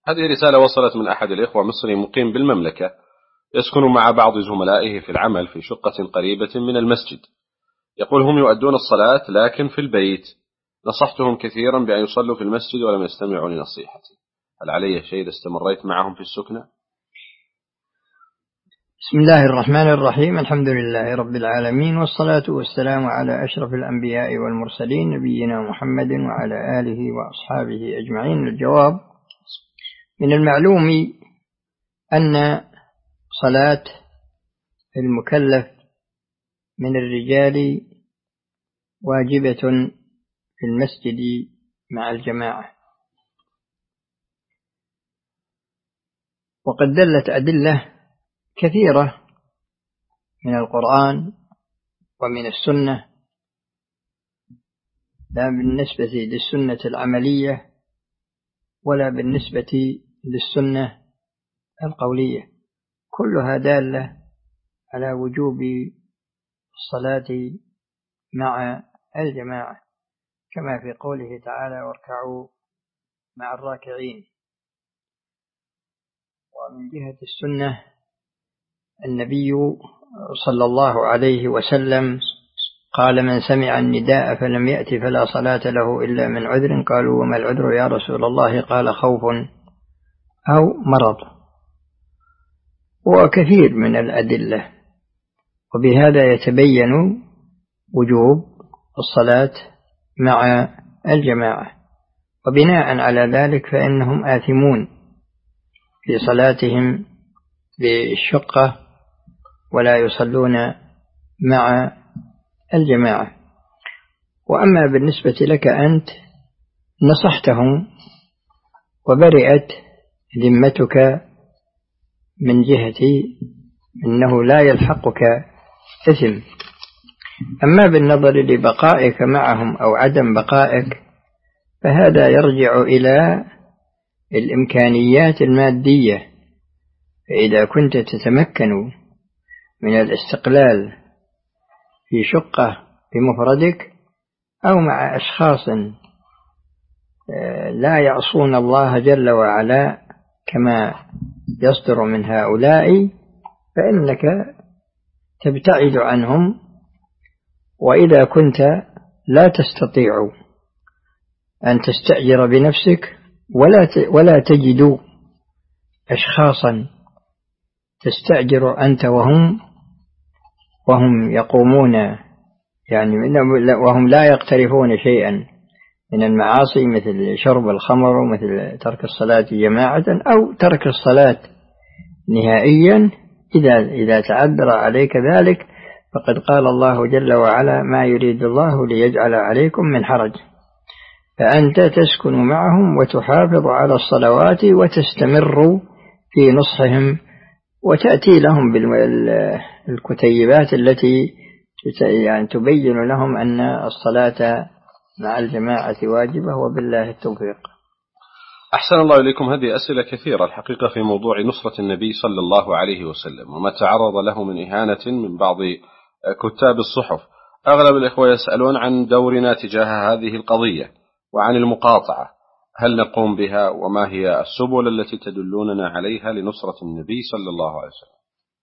هذه رسالة وصلت من أحد الإخوة مصري مقيم بالمملكة، يسكن مع بعض زملائه في العمل في شقة قريبة من المسجد. يقول هم يؤدون الصلاة لكن في البيت. نصحتهم كثيرا بأن يصلوا في المسجد ولم يستمعوا لنصيحتي. هل علي شيء إذا استمريت معهم في السكنة؟ بسم الله الرحمن الرحيم. الحمد لله رب العالمين، والصلاة والسلام على أشرف الأنبياء والمرسلين نبينا محمد وعلى آله وأصحابه أجمعين. الجواب: من المعلوم أن صلاة المكلف من الرجال واجبة في المسجد مع الجماعة، وقد دلت أدلة كثيرة من القرآن ومن السنة، لا بالنسبة للسنة العملية ولا بالنسبة للسنة القولية، كلها دالة على وجوب الصلاة مع الجماعة، كما في قوله تعالى: واركعوا مع الراكعين. ومن جهة السنة النبي صلى الله عليه وسلم قال: من سمع النداء فلم يأت فلا صلاة له إلا من عذر. قالوا: وما العذر يا رسول الله؟ قال: خوف أو مرض. وكثير من الأدلة، وبهذا يتبين وجوب الصلاة مع الجماعة، وبناء على ذلك فإنهم آثمون في صلاتهم بالشقة ولا يصلون مع الجماعة. وأما بالنسبة لك أنت، نصحتهم وبرئت ذمتك من جهة أنه لا يلحقك إثم. أما بالنظر لبقائك معهم أو عدم بقائك، فهذا يرجع إلى الإمكانيات المادية. فإذا كنت تتمكن من الاستقلال في شقة بمفردك أو مع أشخاص لا يعصون الله جل وعلا كما يصدر من هؤلاء، فإنك تبتعد عنهم. وإذا كنت لا تستطيع أن تستأجر بنفسك ولا تجد أشخاصا تستأجر أنت وهم يقومون يعني وهم لا يقترفون شيئا من المعاصي مثل شرب الخمر ومثل ترك الصلاة جماعة أو ترك الصلاة نهائيا، إذا تعذر عليك ذلك، فقد قال الله جل وعلا: ما يريد الله ليجعل عليكم من حرج. فأنت تسكن معهم وتحافظ على الصلوات وتستمر في نصحهم، وتأتي لهم بالكتيبات التي يعني تبين لهم أن الصلاة مع الجماعة واجبة، وبالله التوفيق. أحسن الله إليكم. هذه أسئلة كثيرة الحقيقة في موضوع نصرة النبي صلى الله عليه وسلم وما تعرض له من إهانة من بعض كتاب الصحف. أغلب الإخوة يسألون عن دورنا تجاه هذه القضية وعن المقاطعة، هل نقوم بها؟ وما هي السبل التي تدلوننا عليها لنصرة النبي صلى الله عليه وسلم؟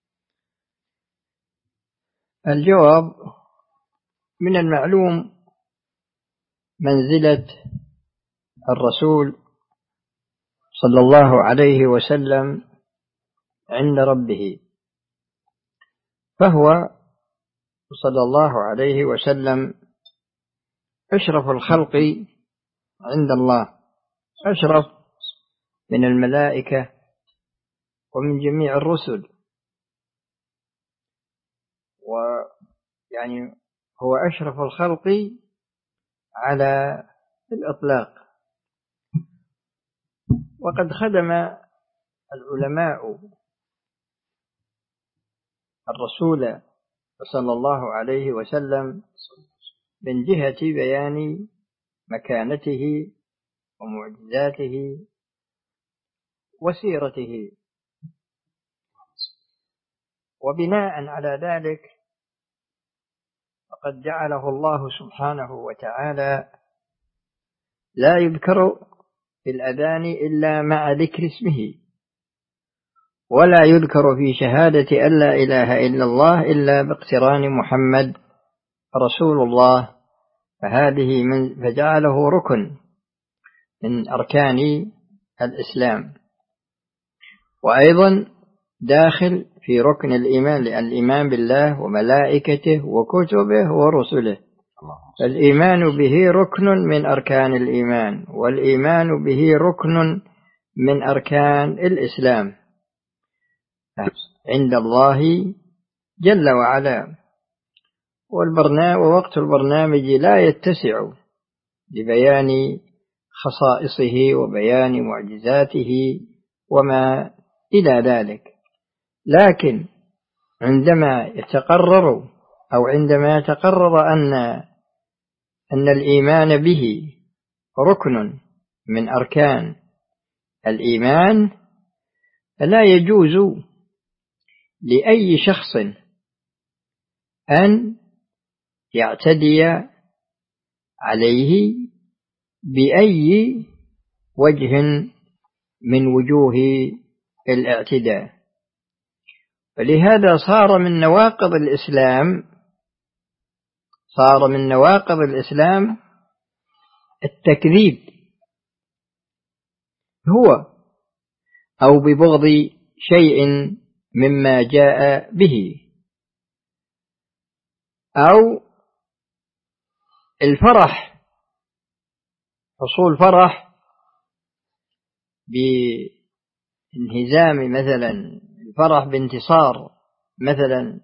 الجواب: من المعلوم منزلة الرسول صلى الله عليه وسلم عند ربه، فهو صلى الله عليه وسلم أشرف الخلق عند الله، أشرف من الملائكة ومن جميع الرسل، ويعني هو أشرف الخلق على الإطلاق. وقد خدم العلماء الرسول صلى الله عليه وسلم من جهة بيان مكانته ومعجزاته وسيرته، وبناء على ذلك فقد جعله الله سبحانه وتعالى لا يذكر في الأذان إلا مع ذكر اسمه، ولا يذكر في شهادة أن لا إله إلا الله إلا باقتران محمد رسول الله، فجعله ركن من أركان الإسلام، وأيضا داخل في ركن الإيمان، لأن الإيمان بالله وملائكته وكتبه ورسله، الإيمان به ركن من أركان الإيمان، والإيمان به ركن من أركان الإسلام عند الله جل وعلا. ووقت البرنامج لا يتسع لبيان خصائصه وبيان معجزاته وما إلى ذلك، لكن عندما يتقرر أن الإيمان به ركن من أركان الإيمان، فلا يجوز لأي شخص أن يعتدي عليه بأي وجه من وجوه الاعتداء. فلهذا صار من نواقض الإسلام التكذيب هو أو ببغض شيء مما جاء به، أو الفرح، حصول فرح بانهزام مثلا، الفرح بانتصار مثلا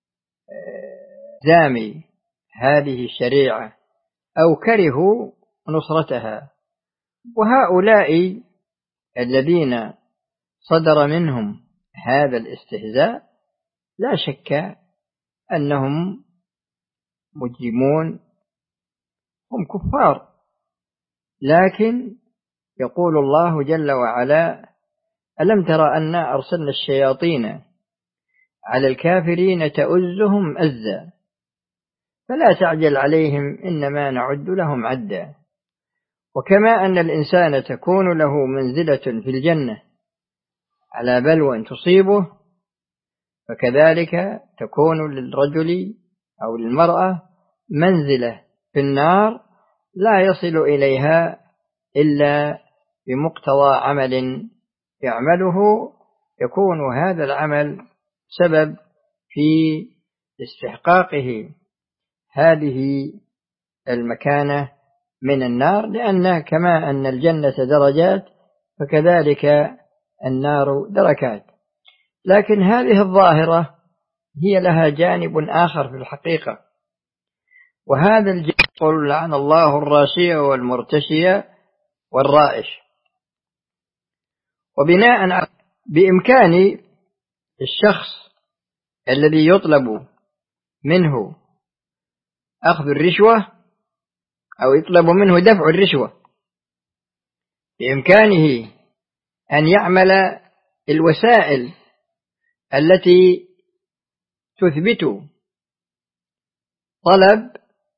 زامي هذه الشريعة أو كرهوا نصرتها. وهؤلاء الذين صدر منهم هذا الاستهزاء لا شك أنهم مجرمون، هم كفار، لكن يقول الله جل وعلا: ألم تر أنا أرسلنا الشياطين على الكافرين تؤزهم أزا فلا تعجل عليهم إنما نعد لهم عدا. وكما أن الإنسان تكون له منزلة في الجنة على بلوى تصيبه، فكذلك تكون للرجل أو للمرأة منزلة في النار لا يصل إليها إلا بمقتضى عمل يعمله، يكون هذا العمل سبب في استحقاقه هذه المكانة من النار، لأن كما أن الجنة درجات فكذلك النار دركات. لكن هذه الظاهرة هي لها جانب آخر في الحقيقة، وهذا الجانب قل لعن الله الراشية والمرتشية والرائش. وبناء على بإمكان الشخص الذي يطلب منه أخذ الرشوة أو يطلب منه دفع الرشوة، بإمكانه أن يعمل الوسائل التي تثبت طلب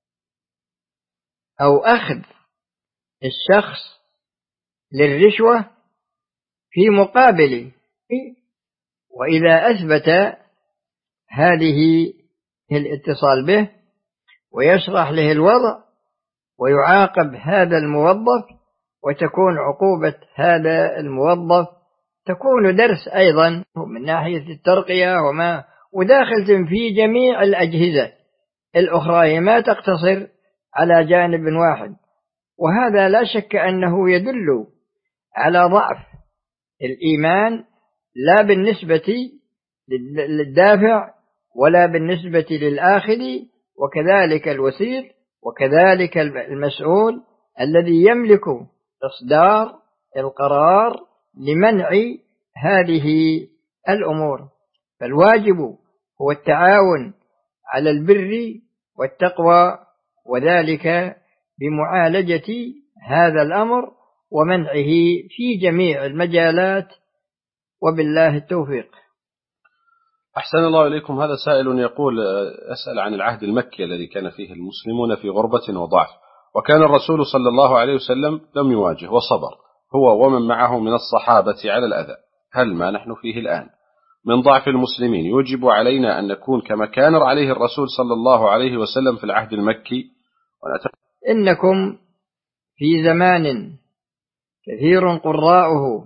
أو أخذ الشخص للرشوة في مقابل، وإذا أثبت هذه الاتصال به ويشرح له الوضع ويعاقب هذا الموظف، وتكون عقوبة هذا الموظف تكون درس أيضا من ناحية الترقية وداخل في جميع الأجهزة الأخرى، ما تقتصر على جانب واحد. وهذا لا شك أنه يدل على ضعف الإيمان، لا بالنسبة للدافع ولا بالنسبة للآخذ، وكذلك الوسيط، وكذلك المسؤول الذي يملك إصدار القرار لمنع هذه الأمور. فالواجب هو التعاون على البر والتقوى، وذلك بمعالجة هذا الأمر ومنعه في جميع المجالات، وبالله التوفيق. أحسن الله إليكم. هذا سائل يقول: أسأل عن العهد المكي الذي كان فيه المسلمون في غربة وضعف، وكان الرسول صلى الله عليه وسلم لم يواجه وصبر، هو ومن معه من الصحابة على الأذى. هل ما نحن فيه الآن من ضعف المسلمين يوجب علينا أن نكون كما كان عليه الرسول صلى الله عليه وسلم في العهد المكي؟ إنكم في زمان كثير قراؤه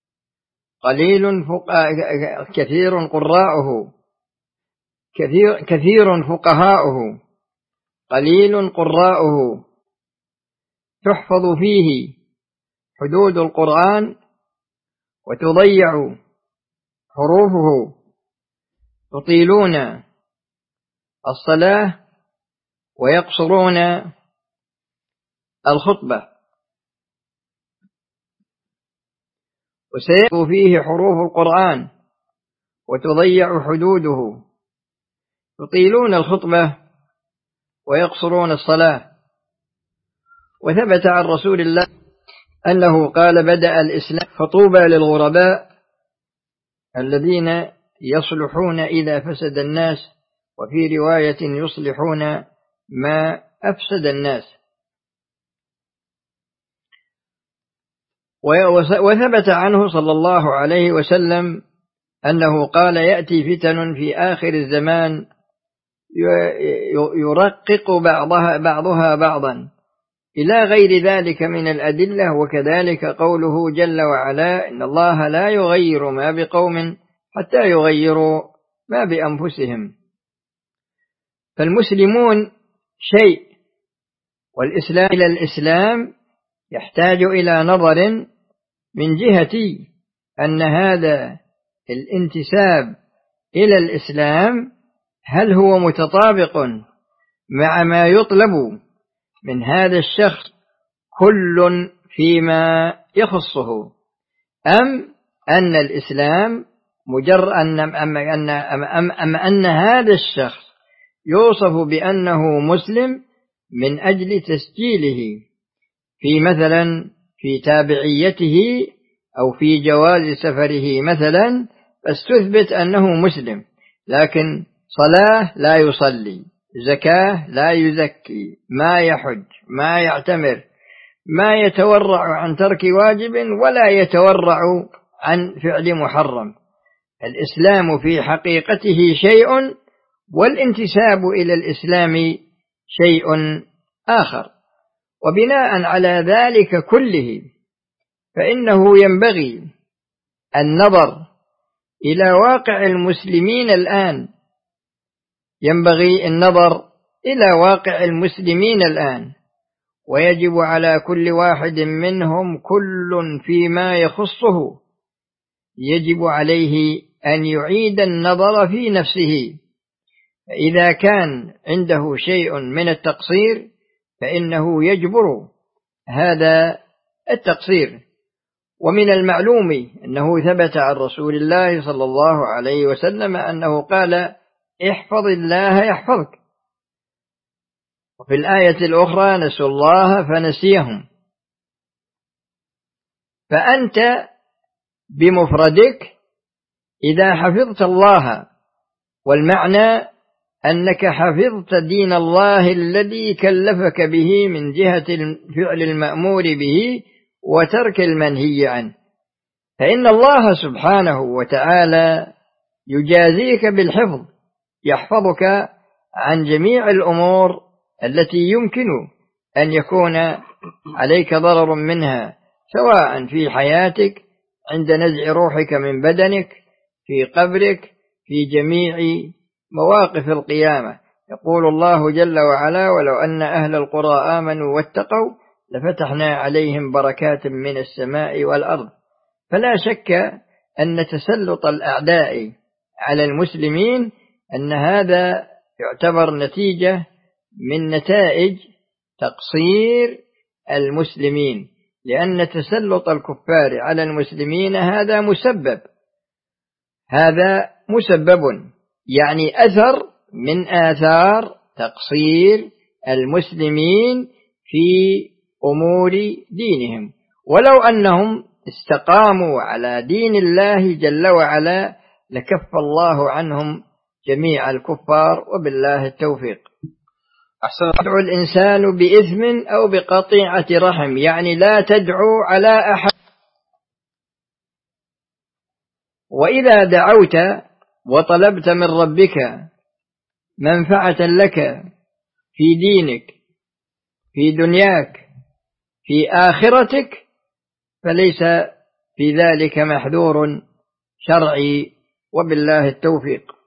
كثير فقهاؤه قليل قراؤه، تحفظ فيه حدود القرآن وتضيع حروفه، يطيلون الصلاة ويقصرون الخطبة، وسيأتي فيه حروف القرآن وتضيع حدوده، يطيلون الخطبة ويقصرون الصلاة. وثبت عن رسول الله أنه قال: بدأ الإسلام فطوبى للغرباء الذين يصلحون إذا فسد الناس، وفي رواية يصلحون ما أفسد الناس. وثبت عنه صلى الله عليه وسلم أنه قال: يأتي فتن في آخر الزمان يرقق بعضها بعضا، إلى غير ذلك من الأدلة. وكذلك قوله جل وعلا: إن الله لا يغير ما بقوم حتى يغيروا ما بأنفسهم. فالمسلمون شيء، والإسلام إلى الإسلام يحتاج إلى نظر من جهة أن هذا الانتساب إلى الإسلام هل هو متطابق مع ما يطلب من هذا الشخص كل فيما يخصه، أم أن الإسلام أن هذا الشخص يوصف بأنه مسلم من أجل تسجيله في مثلا في تابعيته أو في جواز سفره مثلا، فاستثبت أنه مسلم، لكن صلاة لا يصلي، زكاة لا يزكي، ما يحج، ما يعتمر، ما يتورع عن ترك واجب ولا يتورع عن فعل محرم. الإسلام في حقيقته شيء، والانتساب إلى الإسلام شيء آخر. وبناء على ذلك كله فإنه ينبغي النظر إلى واقع المسلمين الآن، ويجب على كل واحد منهم كل فيما يخصه يجب عليه أن يعيد النظر في نفسه، فإذا كان عنده شيء من التقصير فإنه يجبر هذا التقصير. ومن المعلوم أنه ثبت عن رسول الله صلى الله عليه وسلم أنه قال: احفظ الله يحفظك. وفي الآية الأخرى: نسوا الله فنسيهم. فأنت بمفردك إذا حفظت الله، والمعنى أنك حفظت دين الله الذي كلفك به من جهة الفعل المأمور به وترك المنهي عنه، فإن الله سبحانه وتعالى يجازيك بالحفظ، يحفظك عن جميع الأمور التي يمكن أن يكون عليك ضرر منها، سواء في حياتك، عند نزع روحك من بدنك، في قبرك، في جميع مواقف القيامة. يقول الله جل وعلا: ولو أن أهل القرى آمنوا واتقوا لفتحنا عليهم بركات من السماء والأرض. فلا شك أن تسلط الأعداء على المسلمين أن هذا يعتبر نتيجة من نتائج تقصير المسلمين، لأن تسلط الكفار على المسلمين هذا مسبب يعني أثر من آثار تقصير المسلمين في أمور دينهم. ولو أنهم استقاموا على دين الله جل وعلا لكف الله عنهم جميع الكفار، وبالله التوفيق. يدعو الإنسان بإثم أو بقطيعة رحم، يعني لا تدعو على أحد وإذا دعوت وطلبت من ربك منفعة لك في دينك في دنياك في آخرتك فليس في ذلك محذور شرعي، وبالله التوفيق.